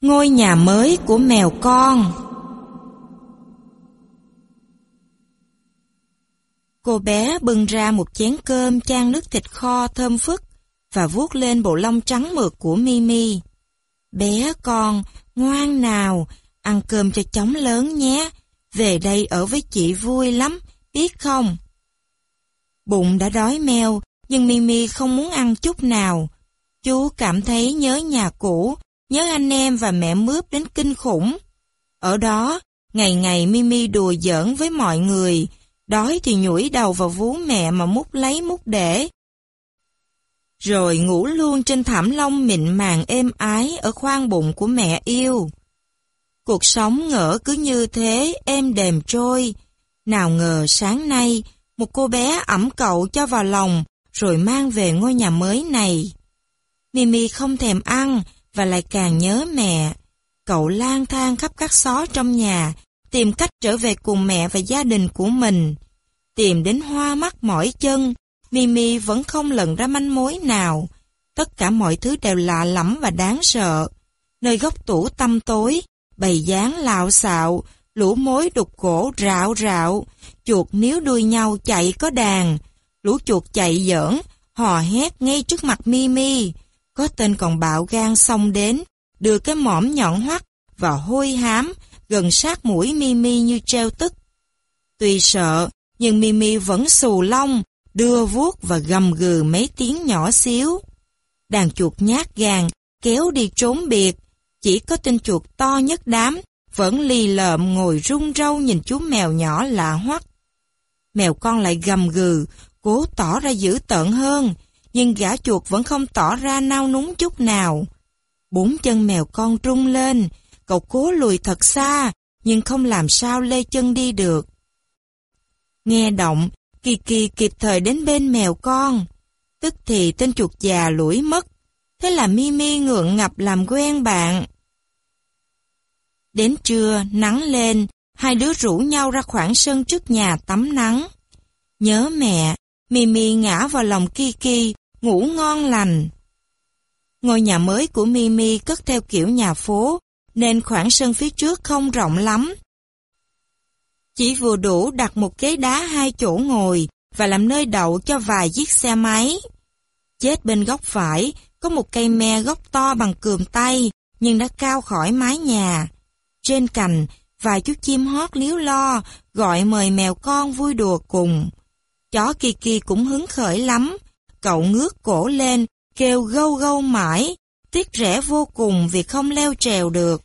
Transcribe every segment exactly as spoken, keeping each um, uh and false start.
Ngôi nhà mới của mèo con. Cô bé bưng ra một chén cơm chan nước thịt kho thơm phức và vuốt lên bộ lông trắng mượt của Mimi. Bé con, ngoan nào, ăn cơm cho chóng lớn nhé, về đây ở với chị vui lắm, biết không? Bụng đã đói meo, nhưng Mimi không muốn ăn chút nào. Chú cảm thấy nhớ nhà cũ, nhớ anh em và mẹ Mướp đến kinh khủng. Ở đó, ngày ngày Mimi đùa giỡn với mọi người, đói thì nhủi đầu vào vú mẹ mà múc lấy múc để. Rồi ngủ luôn trên thảm lông mịn màng êm ái ở khoang bụng của mẹ yêu. Cuộc sống ngỡ cứ như thế êm đềm trôi. Nào ngờ sáng nay, một cô bé ẵm cậu cho vào lòng, rồi mang về ngôi nhà mới này. Mimi không thèm ăn, và lại càng nhớ mẹ. Cậu lang thang khắp các xó trong nhà, tìm cách trở về cùng mẹ và gia đình của mình. Tìm đến hoa mắt mỏi chân, Mimi vẫn không lần ra manh mối nào. Tất cả mọi thứ đều lạ lẫm và đáng sợ. Nơi góc tủ tăm tối, bầy dáng lạo xạo, lũ mối đục gỗ rạo rạo, chuột níu đuôi nhau chạy có đàn. Lũ chuột chạy giỡn, hò hét ngay trước mặt Mimi. Có tên còn bạo gan xông đến, đưa cái mõm nhọn hoắt và hôi hám, gần sát mũi Mimi như treo tức. Tuy sợ, nhưng Mimi vẫn xù lông, đưa vuốt và gầm gừ mấy tiếng nhỏ xíu. Đàn chuột nhát gan, kéo đi trốn biệt, chỉ có tên chuột to nhất đám, vẫn lì lợm ngồi run râu nhìn chú mèo nhỏ lạ hoắc. Mèo con lại gầm gừ, cố tỏ ra dữ tợn hơn, nhưng gã chuột vẫn không tỏ ra nao núng chút nào. Bốn chân mèo con rung lên, cậu cố lùi thật xa, nhưng không làm sao lê chân đi được. Nghe động, Kiki kịp thời đến bên mèo con. Tức thì tên chuột già lủi mất, thế là Mimi ngượng ngập làm quen bạn. Đến trưa, nắng lên, hai đứa rủ nhau ra khoảng sân trước nhà tắm nắng. Nhớ mẹ, Mimi ngã vào lòng Kiki, ngủ ngon lành. Ngôi nhà mới của Mimi cất theo kiểu nhà phố, nên khoảng sân phía trước không rộng lắm. Chỉ vừa đủ đặt một ghế đá hai chỗ ngồi và làm nơi đậu cho vài chiếc xe máy. Chết bên góc phải, có một cây me gốc to bằng cườm tay, nhưng đã cao khỏi mái nhà. Trên cành, vài chú chim hót líu lo, gọi mời mèo con vui đùa cùng. Chó Kiki cũng hứng khởi lắm. Cậu ngước cổ lên, kêu gâu gâu mãi, tiếc rẻ vô cùng vì không leo trèo được.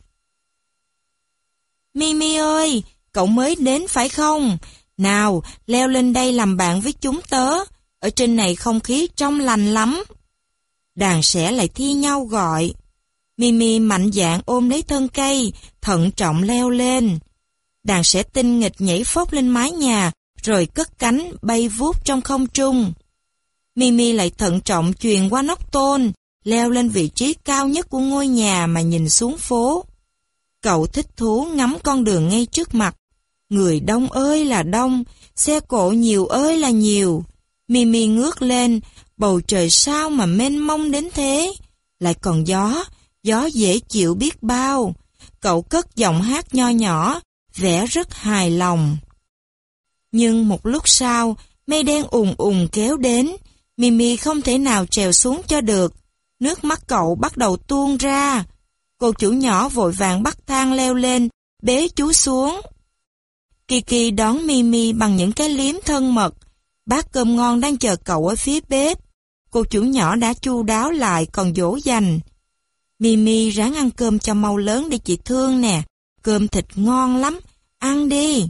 Mimi ơi, cậu mới đến phải không? Nào, leo lên đây làm bạn với chúng tớ. Ở trên này không khí trong lành lắm. Đàn sẻ lại thi nhau gọi. Mimi mạnh dạn ôm lấy thân cây, thận trọng leo lên. Đàn sẻ tinh nghịch nhảy phốc lên mái nhà, rồi cất cánh bay vút trong không trung. Mimi lại thận trọng chuyền qua nóc tôn, leo lên vị trí cao nhất của ngôi nhà mà nhìn xuống phố. Cậu thích thú ngắm con đường ngay trước mặt. Người đông ơi là đông, xe cộ nhiều ơi là nhiều. Mimi ngước lên, bầu trời sao mà mênh mông đến thế. Lại còn gió, gió dễ chịu biết bao. Cậu cất giọng hát nho nhỏ, vẻ rất hài lòng. Nhưng một lúc sau, mây đen ùn ùn kéo đến. Mimi không thể nào trèo xuống cho được. Nước mắt cậu bắt đầu tuôn ra. Cô chủ nhỏ vội vàng bắt thang leo lên, bế chú xuống. Kiki đón Mimi bằng những cái liếm thân mật. Bát cơm ngon đang chờ cậu ở phía bếp. Cô chủ nhỏ đã chu đáo lại còn dỗ dành. Mimi ráng ăn cơm cho mau lớn để chị thương nè. Cơm thịt ngon lắm, ăn đi.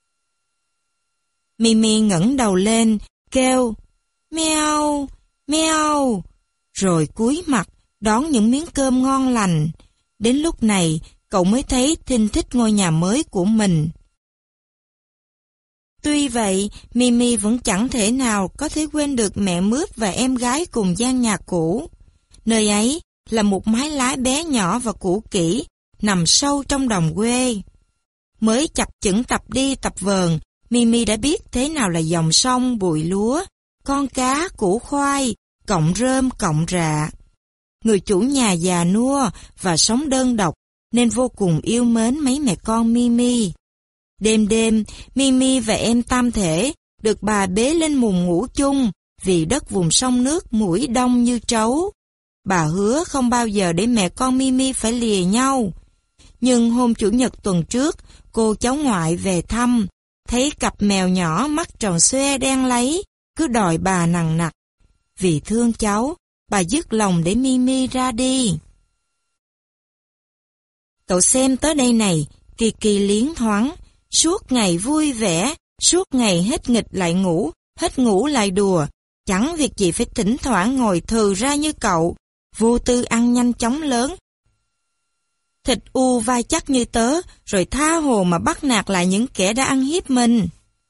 Mimi ngẩng đầu lên, kêu meo, meo, rồi cúi mặt đón những miếng cơm ngon lành. Đến lúc này, cậu mới thấy thinh thích ngôi nhà mới của mình. Tuy vậy, Mimi vẫn chẳng thể nào có thể quên được mẹ Mướp và em gái cùng gian nhà cũ. Nơi ấy là một mái lá bé nhỏ và cũ kỹ, nằm sâu trong đồng quê. Mới chập chững tập đi tập vờn, Mimi đã biết thế nào là dòng sông, bụi lúa, con cá, củ khoai, cọng rơm, cọng rạ. Người chủ nhà già nua và sống đơn độc, nên vô cùng yêu mến mấy mẹ con Mimi. Đêm đêm, Mimi và em tam thể được bà bế lên mùng ngủ chung vì đất vùng sông nước mũi đông như trấu. Bà hứa không bao giờ để mẹ con Mimi phải lìa nhau. Nhưng hôm Chủ nhật tuần trước, cô cháu ngoại về thăm, thấy cặp mèo nhỏ mắt tròn xoe đen láy, cứ đòi bà nằng nặc. Vì thương cháu, bà dứt lòng để Mimi ra đi. Cậu xem tới đây này, Kiki liến thoáng, suốt ngày vui vẻ, suốt ngày hết nghịch lại ngủ, hết ngủ lại đùa, chẳng việc gì phải thỉnh thoảng ngồi thừ ra như cậu, vô tư ăn nhanh chóng lớn. Thịt u vai chắc như tớ, rồi tha hồ mà bắt nạt lại những kẻ đã ăn hiếp mình.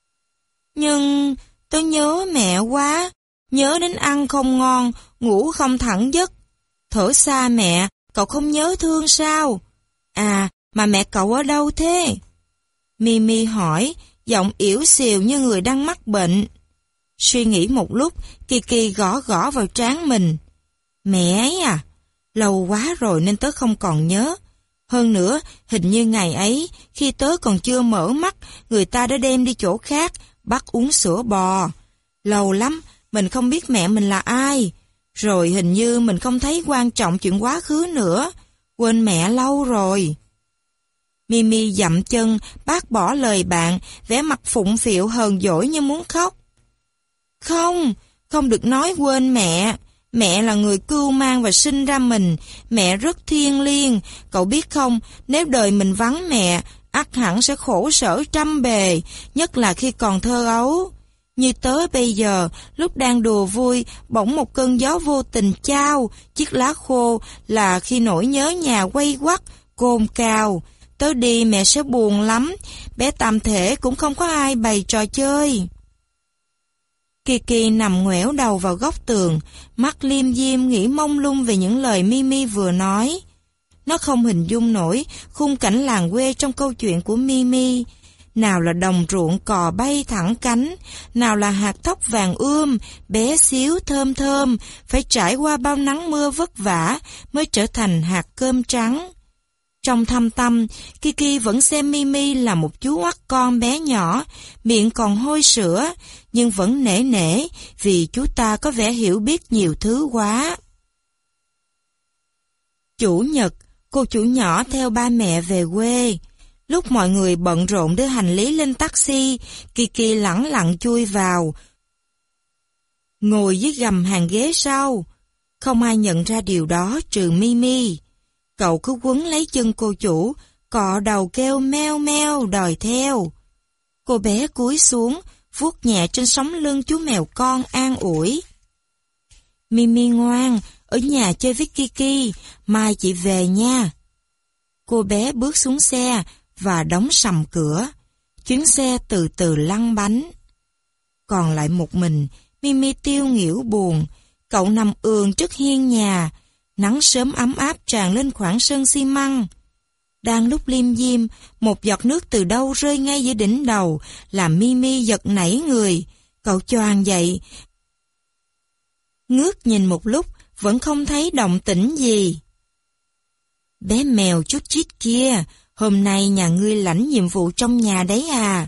Nhưng tớ nhớ mẹ quá, nhớ đến ăn không ngon, ngủ không thẳng giấc. Thở xa mẹ, cậu không nhớ thương sao? À, mà mẹ cậu ở đâu thế? Mimi hỏi, giọng yếu xìu như người đang mắc bệnh. Suy nghĩ một lúc, Kiki gõ gõ vào trán mình. Mẹ ấy à? Lâu quá rồi nên tớ không còn nhớ. Hơn nữa, hình như ngày ấy, khi tớ còn chưa mở mắt, người ta đã đem đi chỗ khác, bắt uống sữa bò. Lâu lắm, mình không biết mẹ mình là ai. Rồi hình như mình không thấy quan trọng chuyện quá khứ nữa. Quên mẹ lâu rồi. Mimi dậm chân, bác bỏ lời bạn, vẻ mặt phụng phịu hờn dỗi như muốn khóc. Không, không được nói quên mẹ. Mẹ là người cưu mang và sinh ra mình. Mẹ rất thiêng liêng. Cậu biết không, nếu đời mình vắng mẹ, ắt hẳn sẽ khổ sở trăm bề, nhất là khi còn thơ ấu. Như tớ bây giờ, lúc đang đùa vui, bỗng một cơn gió vô tình chao, chiếc lá khô là khi nỗi nhớ nhà quay quắt, cồn cào. Tớ đi mẹ sẽ buồn lắm, bé tam thể cũng không có ai bày trò chơi. Kiki nằm ngoẻo đầu vào góc tường, mắt liêm diêm nghĩ mông lung về những lời Mimi vừa nói. Nó không hình dung nổi khung cảnh làng quê trong câu chuyện của Mimi. Nào là đồng ruộng cò bay thẳng cánh, nào là hạt thóc vàng ươm, bé xíu thơm thơm, phải trải qua bao nắng mưa vất vả mới trở thành hạt cơm trắng. Trong thâm tâm, Kiki vẫn xem Mimi là một chú oắt con bé nhỏ, miệng còn hôi sữa, nhưng vẫn nể nể vì chú ta có vẻ hiểu biết nhiều thứ quá. Chủ nhật, cô chủ nhỏ theo ba mẹ về quê. Lúc mọi người bận rộn đưa hành lý lên taxi, Kiki lẳng lặng chui vào, ngồi dưới gầm hàng ghế sau. Không ai nhận ra điều đó trừ Mimi. Cậu cứ quấn lấy chân cô chủ, cọ đầu kêu meo meo đòi theo. Cô bé cúi xuống, vuốt nhẹ trên sống lưng chú mèo con an ủi. Mimi ngoan, ở nhà chơi với Kiki, mai chị về nha. Cô bé bước xuống xe và đóng sầm cửa. Chuyến xe từ từ lăn bánh. Còn lại một mình, Mimi tiêu nghỉu buồn. Cậu nằm ườn trước hiên nhà. Nắng sớm ấm áp tràn lên khoảng sân xi măng. Đang lúc liêm diêm, một giọt nước từ đâu rơi ngay giữa đỉnh đầu, làm Mimi giật nảy người. Cậu choàng dậy, ngước nhìn một lúc, vẫn không thấy động tĩnh gì. Bé mèo chút chít kia, hôm nay nhà ngươi lãnh nhiệm vụ trong nhà đấy à?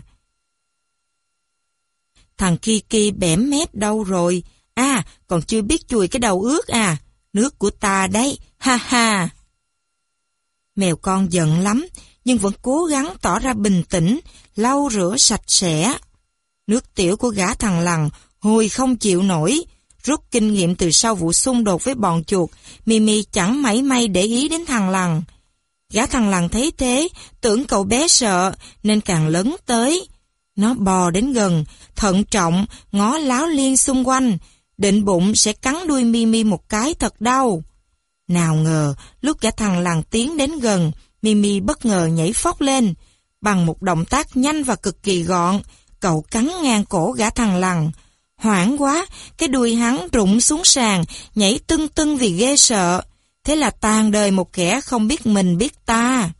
Thằng Kiki bẻm mép đâu rồi? À, còn chưa biết chùi cái đầu ướt à? Nước của ta đấy, ha ha. Mèo con giận lắm, nhưng vẫn cố gắng tỏ ra bình tĩnh, lau rửa sạch sẽ. Nước tiểu của gã thằng lằn hồi không chịu nổi. Rút kinh nghiệm từ sau vụ xung đột với bọn chuột, Mimi chẳng mảy may để ý đến thằng lằn. Gã thằng lằn thấy thế, tưởng cậu bé sợ, nên càng lấn tới. Nó bò đến gần, thận trọng, ngó láo liên xung quanh, định bụng sẽ cắn đuôi Mimi một cái thật đau. Nào ngờ, lúc gã thằng lằn tiến đến gần, Mimi bất ngờ nhảy phóc lên. Bằng một động tác nhanh và cực kỳ gọn, cậu cắn ngang cổ gã thằng lằn. Hoảng quá, cái đuôi hắn rụng xuống sàn, nhảy tưng tưng vì ghê sợ. Thế là tàn đời một kẻ không biết mình biết ta.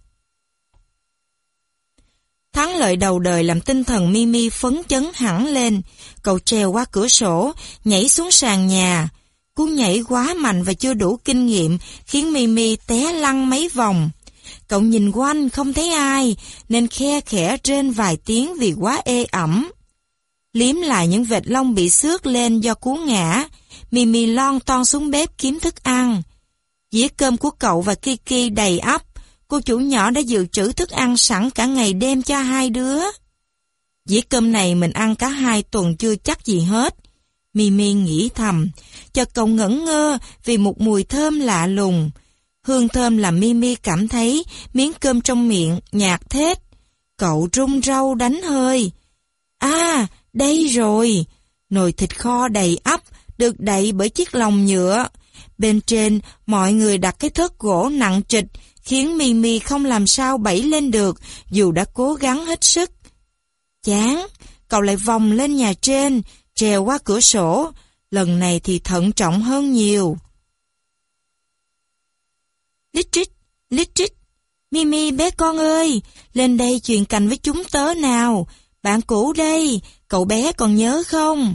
Thắng lợi đầu đời làm tinh thần Mimi phấn chấn hẳn lên. Cậu trèo qua cửa sổ, nhảy xuống sàn nhà. Cú nhảy quá mạnh và chưa đủ kinh nghiệm khiến Mimi té lăn mấy vòng. Cậu nhìn quanh không thấy ai, nên khe khẽ rên vài tiếng vì quá ê ẩm. Liếm lại những vệt lông bị xước lên do cú ngã, Mimi lon ton xuống bếp kiếm thức ăn. Dĩa cơm của cậu và Kiki đầy ắp, cô chủ nhỏ đã dự trữ thức ăn sẵn cả ngày đêm cho hai đứa. Dĩa cơm này mình ăn cả hai tuần chưa chắc gì hết. Mimi nghĩ thầm, cho cậu ngẩn ngơ vì một mùi thơm lạ lùng. Hương thơm làm Mimi cảm thấy miếng cơm trong miệng nhạt thết. Cậu run rau đánh hơi. À, đây rồi! Nồi thịt kho đầy ắp, được đậy bởi chiếc lồng nhựa. Bên trên, mọi người đặt cái thớt gỗ nặng trịch, khiến Mimi không làm sao bẩy lên được, dù đã cố gắng hết sức. Chán, cậu lại vòng lên nhà trên, trèo qua cửa sổ. Lần này thì thận trọng hơn nhiều. Lít trích, lít trích. Mimi bé con ơi, lên đây chuyện cành với chúng tớ nào. Bạn cũ đây, cậu bé còn nhớ không?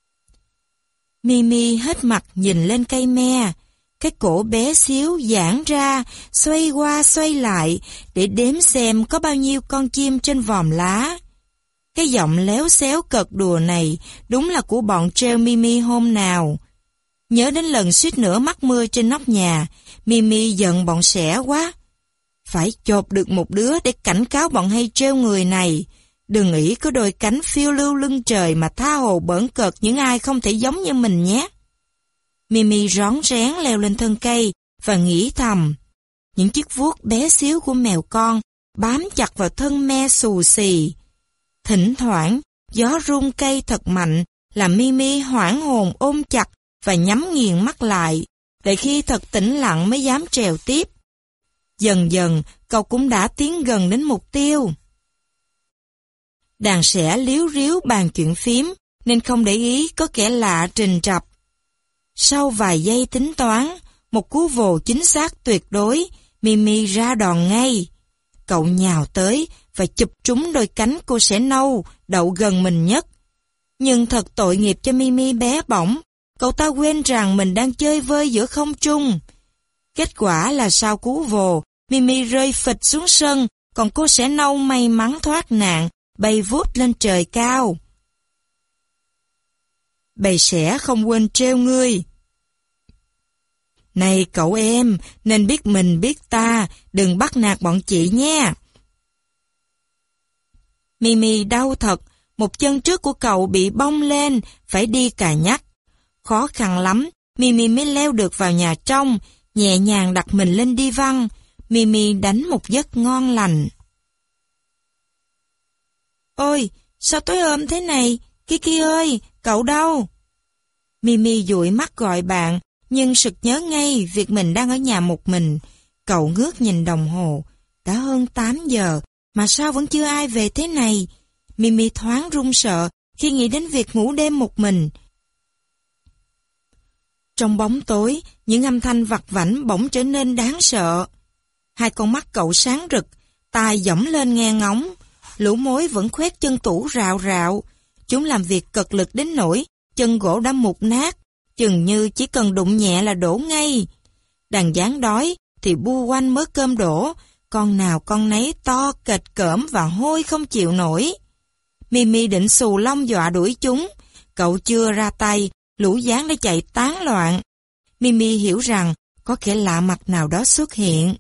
Mimi hết mặt nhìn lên cây me. Cái cổ bé xíu giãn ra, xoay qua xoay lại, để đếm xem có bao nhiêu con chim trên vòm lá. Cái giọng léo xéo cợt đùa này đúng là của bọn treo Mimi hôm nào. Nhớ đến lần suýt nữa mắc mưa trên nóc nhà, Mimi giận bọn sẻ quá. Phải chộp được một đứa để cảnh cáo bọn hay treo người này. Đừng nghĩ có đôi cánh phiêu lưu lưng trời mà tha hồ bỡn cợt những ai không thể giống như mình nhé. Mimi rón rén leo lên thân cây và nghĩ thầm. Những chiếc vuốt bé xíu của mèo con bám chặt vào thân me xù xì. Thỉnh thoảng, gió rung cây thật mạnh làm Mimi hoảng hồn ôm chặt và nhắm nghiền mắt lại, để khi thật tĩnh lặng mới dám trèo tiếp. Dần dần, cậu cũng đã tiến gần đến mục tiêu. Đàn sẻ líu ríu bàn chuyện phím, nên không để ý có kẻ lạ trình trập. Sau vài giây tính toán, một cú vồ chính xác tuyệt đối, Mimi ra đòn ngay. Cậu nhào tới và chụp trúng đôi cánh cô sẻ nâu đậu gần mình nhất. Nhưng thật tội nghiệp cho Mimi bé bỏng, cậu ta quên rằng mình đang chơi vơi giữa không trung. Kết quả là sau cú vồ, Mimi rơi phịch xuống sân, còn cô sẻ nâu may mắn thoát nạn, bay vút lên trời cao. Bầy sẻ không quên trêu ngươi. Này cậu em, nên biết mình biết ta, đừng bắt nạt bọn chị nha. Mimi đau thật, một chân trước của cậu bị bong lên, phải đi cà nhắc. Khó khăn lắm, Mimi mới leo được vào nhà trong, nhẹ nhàng đặt mình lên đi văng. Mimi đánh một giấc ngon lành. Ôi, sao tối ôm thế này? Kiki ơi, cậu đâu? Mimi dụi mắt gọi bạn, nhưng sực nhớ ngay việc mình đang ở nhà một mình. Cậu ngước nhìn đồng hồ. Đã hơn tám giờ, mà sao vẫn chưa ai về thế này? Mimi thoáng run sợ khi nghĩ đến việc ngủ đêm một mình. Trong bóng tối, những âm thanh vặt vãnh bỗng trở nên đáng sợ. Hai con mắt cậu sáng rực, tai dõng lên nghe ngóng. Lũ mối vẫn khoét chân tủ rạo rạo. Chúng làm việc cực lực đến nỗi chân gỗ đã mục nát, chừng như chỉ cần đụng nhẹ là đổ ngay. Đàn gián đói thì bu quanh mớ cơm đổ, con nào con nấy to kệch cỡm và hôi không chịu nổi. Mimi định xù lông dọa đuổi chúng, cậu chưa ra tay, lũ gián đã chạy tán loạn. Mimi hiểu rằng có kẻ lạ mặt nào đó xuất hiện.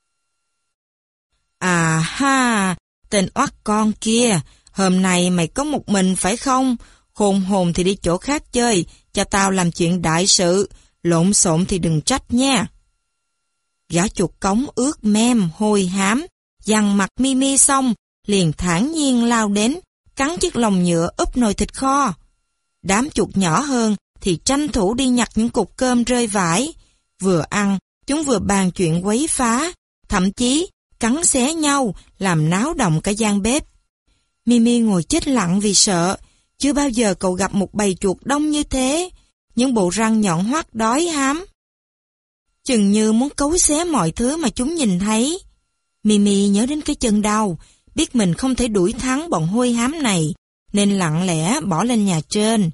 À ha, tên oắt con kia, hôm nay mày có một mình phải không? Khôn hồn thì đi chỗ khác chơi, cho tao làm chuyện đại sự, lộn xộn thì đừng trách nha. Gã chuột cống ướt mem, hôi hám, dằn mặt Mimi xong, liền thản nhiên lao đến, cắn chiếc lồng nhựa úp nồi thịt kho. Đám chuột nhỏ hơn thì tranh thủ đi nhặt những cục cơm rơi vãi. Vừa ăn, chúng vừa bàn chuyện quấy phá, thậm chí cắn xé nhau, làm náo động cả gian bếp. Mimi ngồi chết lặng vì sợ, chưa bao giờ cậu gặp một bầy chuột đông như thế, những bộ răng nhọn hoắt đói hám. Chừng như muốn cấu xé mọi thứ mà chúng nhìn thấy. Mimi nhớ đến cái chân đau, biết mình không thể đuổi thắng bọn hôi hám này, nên lặng lẽ bỏ lên nhà trên.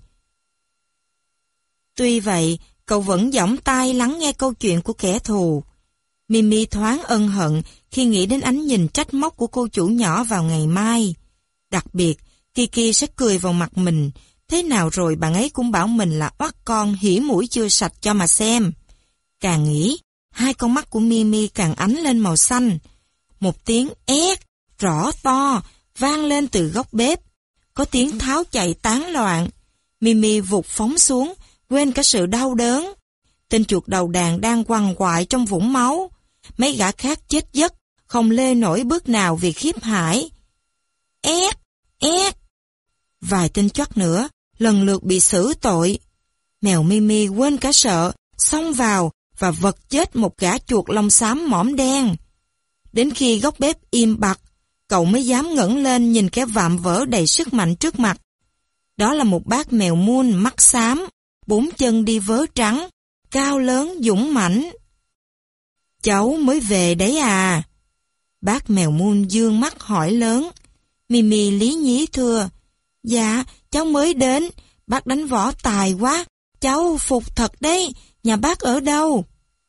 Tuy vậy, cậu vẫn giỏng tai lắng nghe câu chuyện của kẻ thù. Mimi thoáng ân hận khi nghĩ đến ánh nhìn trách móc của cô chủ nhỏ vào ngày mai. Đặc biệt, Kiki sẽ cười vào mặt mình. Thế nào rồi bạn ấy cũng bảo mình là oắt con hỉ mũi chưa sạch cho mà xem. Càng nghĩ, hai con mắt của Mimi càng ánh lên màu xanh. Một tiếng ét, rõ to, vang lên từ góc bếp. Có tiếng tháo chạy tán loạn. Mimi vụt phóng xuống, quên cả sự đau đớn. Tên chuột đầu đàn đang quằn quại trong vũng máu. Mấy gã khác chết giấc, không lê nổi bước nào vì khiếp hãi. Ét, ét. Vài tên choắt nữa, lần lượt bị xử tội. Mèo Mimi quên cả sợ, xông vào và vật chết một gã chuột lông xám mõm đen. Đến khi góc bếp im bặt, cậu mới dám ngẩng lên nhìn cái vạm vỡ đầy sức mạnh trước mặt. Đó là một bác mèo mun mắt xám, bốn chân đi vớ trắng, cao lớn dũng mãnh. Cháu mới về đấy à? Bác mèo mun dương mắt hỏi lớn. Mimi lý nhí thưa. Dạ, cháu mới đến, bác đánh võ tài quá, cháu phục thật đấy, nhà bác ở đâu?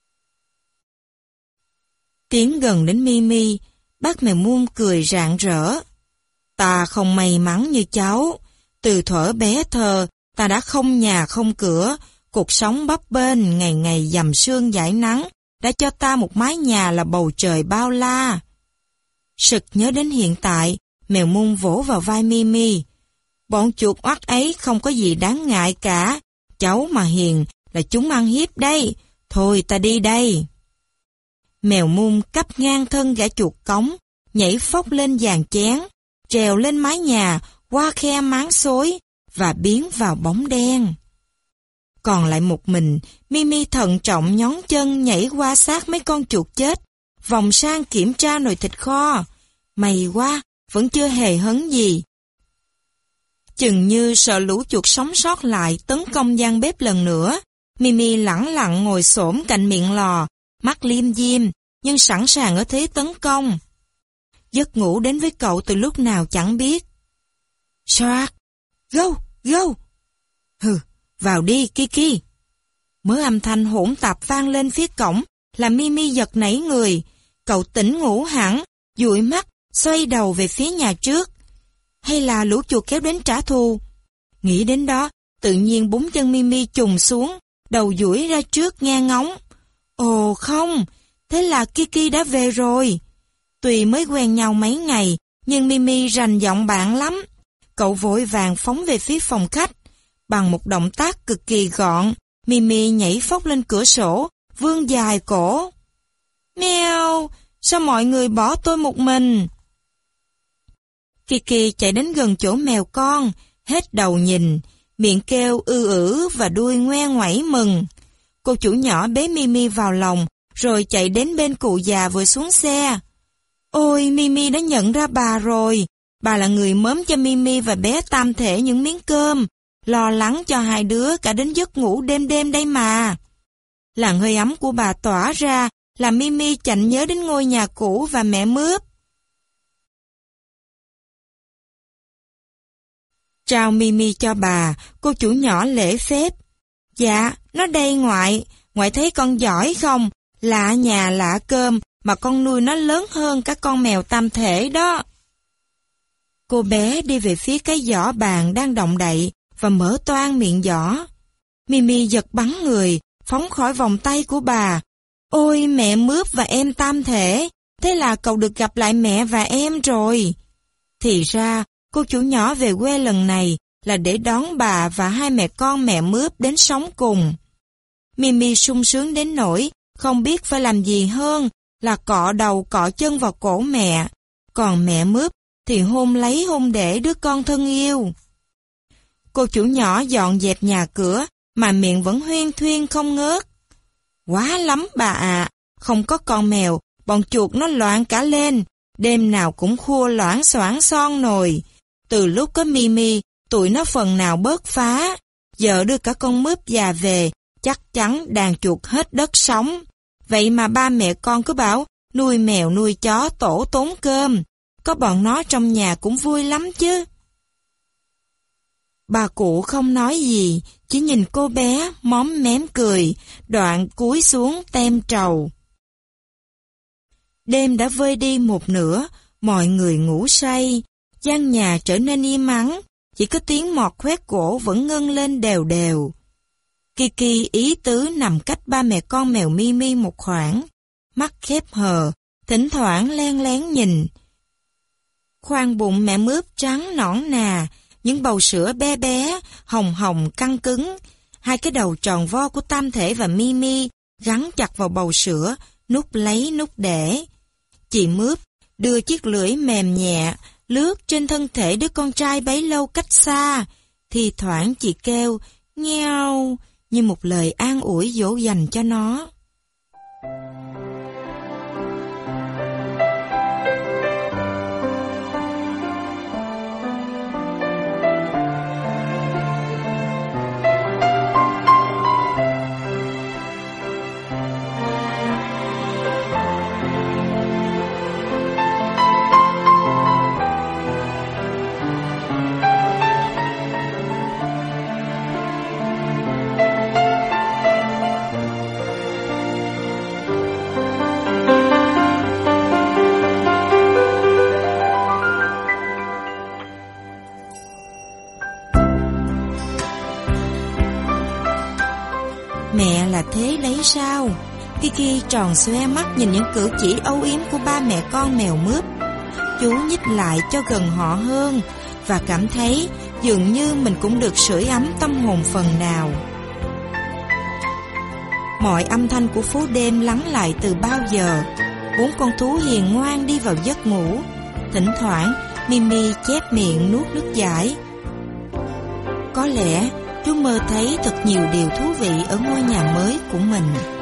Tiến gần đến Mimi, bác mèo mun cười rạng rỡ. Ta không may mắn như cháu, từ thuở bé thơ, ta đã không nhà không cửa, cuộc sống bấp bênh ngày ngày dầm sương dãi nắng, đã cho ta một mái nhà là bầu trời bao la. Sực nhớ đến hiện tại, mèo mun vỗ vào vai Mimi. Bọn chuột oắt ấy không có gì đáng ngại cả, cháu mà hiền là chúng ăn hiếp đây, thôi ta đi đây. Mèo mun cắp ngang thân gã chuột cống, nhảy phóc lên giàn chén, trèo lên mái nhà, qua khe máng xối và biến vào bóng đen. Còn lại một mình, Mimi thận trọng nhón chân nhảy qua sát mấy con chuột chết, vòng sang kiểm tra nồi thịt kho. May quá, vẫn chưa hề hấn gì. Chừng như sợ lũ chuột sống sót lại tấn công gian bếp lần nữa, Mimi lẳng lặng ngồi xổm cạnh miệng lò, mắt liêm diêm, nhưng sẵn sàng ở thế tấn công. Giấc ngủ đến với cậu từ lúc nào chẳng biết. Soạt, go, go. Hừ, vào đi Kiki. Mớ âm thanh hỗn tạp vang lên phía cổng, làm Mimi giật nảy người. Cậu tỉnh ngủ hẳn, dụi mắt, xoay đầu về phía nhà trước. Hay là lũ chuột kéo đến trả thù? Nghĩ đến đó, tự nhiên bốn chân Mimi chùng xuống, đầu duỗi ra trước nghe ngóng. Ồ không, thế là Kiki đã về rồi. Tuy mới quen nhau mấy ngày, nhưng Mimi rành giọng bạn lắm. Cậu vội vàng phóng về phía phòng khách. Bằng một động tác cực kỳ gọn, Mimi nhảy phóc lên cửa sổ, vươn dài cổ. Mèo, sao mọi người bỏ tôi một mình? Kiki chạy đến gần chỗ mèo con, hết đầu nhìn, miệng kêu ư ử và đuôi ngoe ngoẩy mừng. Cô chủ nhỏ bế Mimi vào lòng, rồi chạy đến bên cụ già vừa xuống xe. Ôi, Mimi đã nhận ra bà rồi. Bà là người mớm cho Mimi và bé Tam Thể những miếng cơm, lo lắng cho hai đứa cả đến giấc ngủ đêm đêm đây mà. Làn hơi ấm của bà tỏa ra, làm Mimi chạnh nhớ đến ngôi nhà cũ và mẹ Mướp. Trao Mimi cho bà, cô chủ nhỏ lễ phép. Dạ, nó đây ngoại, ngoại thấy con giỏi không? Lạ nhà lạ cơm mà con nuôi nó lớn hơn cả con mèo Tam Thể đó. Cô bé đi về phía cái giỏ bàn đang động đậy và mở toang miệng giỏ. Mimi giật bắn người, phóng khỏi vòng tay của bà. Ôi mẹ Mướp và em Tam Thể, thế là cậu được gặp lại mẹ và em rồi. Thì ra, cô chủ nhỏ về quê lần này là để đón bà và hai mẹ con mẹ Mướp đến sống cùng. Mimi sung sướng đến nỗi không biết phải làm gì hơn là cọ đầu cọ chân vào cổ mẹ. Còn mẹ Mướp thì hôn lấy hôn để đứa con thân yêu. Cô chủ nhỏ dọn dẹp nhà cửa mà miệng vẫn huyên thuyên không ngớt. Quá lắm bà ạ, không có con mèo, bọn chuột nó loạn cả lên, đêm nào cũng khua loãng xoảng son nồi. Từ lúc có Mimi, tụi nó phần nào bớt phá. Giờ đưa cả con Mướp già về, chắc chắn đàn chuột hết đất sống. Vậy mà ba mẹ con cứ bảo nuôi mèo nuôi chó tổ tốn cơm. Có bọn nó trong nhà cũng vui lắm chứ. Bà cụ không nói gì, chỉ nhìn cô bé móm mém cười, đoạn cúi xuống tem trầu. Đêm đã vơi đi một nửa, mọi người ngủ say, gian nhà trở nên im ắng, chỉ có tiếng mọt khoét gỗ vẫn ngân lên đều đều. Kiki ý tứ nằm cách ba mẹ con mèo Mimi một khoảng, mắt khép hờ, thỉnh thoảng len lén nhìn. Khoang bụng mẹ mướp trắng nõn nà, những bầu sữa bé bé, hồng hồng căng cứng, hai cái đầu tròn vo của Tam Thể và Mimi gắn chặt vào bầu sữa, nút lấy nút để. Chị mướp đưa chiếc lưỡi mềm nhẹ lướt trên thân thể đứa con trai bấy lâu cách xa, thì thoảng chị kêu ngheo như một lời an ủi dỗ dành cho nó. Mẹ là thế đấy sao? Kiki tròn xoe mắt nhìn những cử chỉ âu yếm của ba mẹ con mèo mướp. Chú nhích lại cho gần họ hơn và cảm thấy dường như mình cũng được sưởi ấm tâm hồn phần nào. Mọi âm thanh của phố đêm lắng lại từ bao giờ. Bốn con thú hiền ngoan đi vào giấc ngủ. Thỉnh thoảng Mimi chép miệng nuốt nước dãi. Có lẽ chú mơ thấy thật nhiều điều thú vị ở ngôi nhà mới của mình.